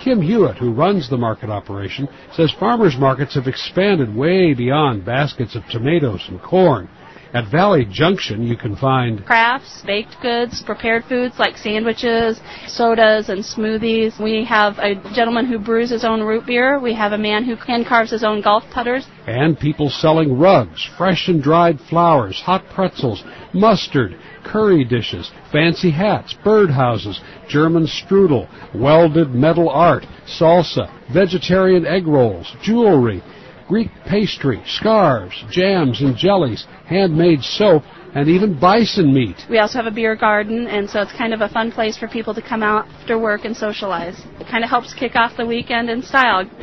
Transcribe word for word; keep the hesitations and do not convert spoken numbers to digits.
Kim Hewitt, who runs the market operation, says farmers markets have expanded way beyond baskets of tomatoes and corn. At Valley Junction, you can find crafts, baked goods, prepared foods like sandwiches, sodas, and smoothies. We have a gentleman who brews his own root beer. We have a man who hand carves his own golf putters. And people selling rugs, fresh and dried flowers, hot pretzels, mustard, curry dishes, fancy hats, birdhouses, German strudel, welded metal art, salsa, vegetarian egg rolls, jewelry, Greek pastry, scarves, jams and jellies, handmade soap, and even bison meat. We also have a beer garden, and so it's kind of a fun place for people to come out after work and socialize. It kind of helps kick off the weekend in style.